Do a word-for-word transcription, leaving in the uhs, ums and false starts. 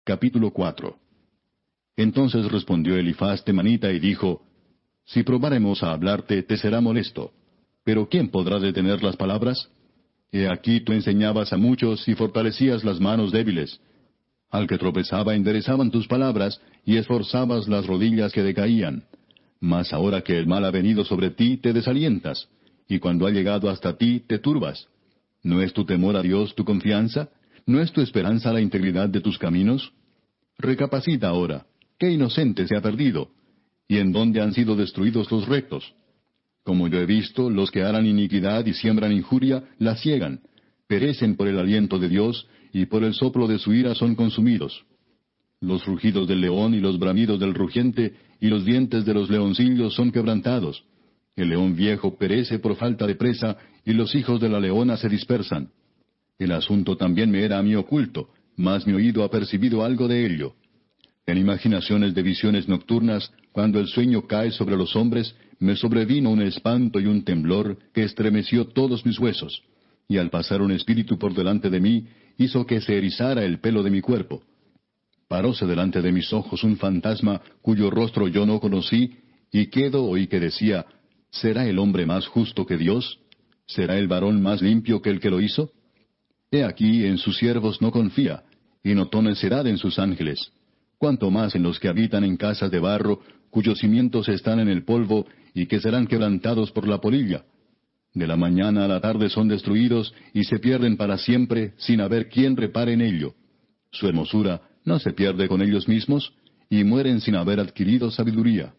capítulo cuatro. Entonces respondió Elifaz temanita y dijo, Si probáremos a hablarte, te será molesto. Pero ¿quién podrá detener las palabras? He aquí tú enseñabas a muchos y fortalecías las manos débiles. Al que tropezaba enderezaban tus palabras, y esforzabas las rodillas que decaían. Mas ahora que el mal ha venido sobre ti, te desalientas, y cuando ha llegado hasta ti, te turbas. ¿No es tu temor a Dios tu confianza? ¿No es tu esperanza la integridad de tus caminos? Recapacita ahora, ¿qué inocente se ha perdido? ¿Y en dónde han sido destruidos los rectos? Como yo he visto, los que harán iniquidad y siembran injuria, la ciegan. Perecen por el aliento de Dios, y por el soplo de su ira son consumidos. Los rugidos del león y los bramidos del rugiente, y los dientes de los leoncillos son quebrantados. El león viejo perece por falta de presa, y los hijos de la leona se dispersan. El asunto también me era a mí oculto, mas mi oído ha percibido algo de ello. En imaginaciones de visiones nocturnas, cuando el sueño cae sobre los hombres, me sobrevino un espanto y un temblor que estremeció todos mis huesos. Y al pasar un espíritu por delante de mí, hizo que se erizara el pelo de mi cuerpo. Paróse delante de mis ojos un fantasma cuyo rostro yo no conocí, y quedo oí que decía, ¿será el hombre más justo que Dios? ¿Será el varón más limpio que el que lo hizo? He aquí en sus siervos no confía, y notó necedad en sus ángeles. Cuanto más en los que habitan en casas de barro, cuyos cimientos están en el polvo, y que serán quebrantados por la polilla. De la mañana a la tarde son destruidos, y se pierden para siempre, sin haber quien repare en ello. Su hermosura no se pierde con ellos mismos, y mueren sin haber adquirido sabiduría.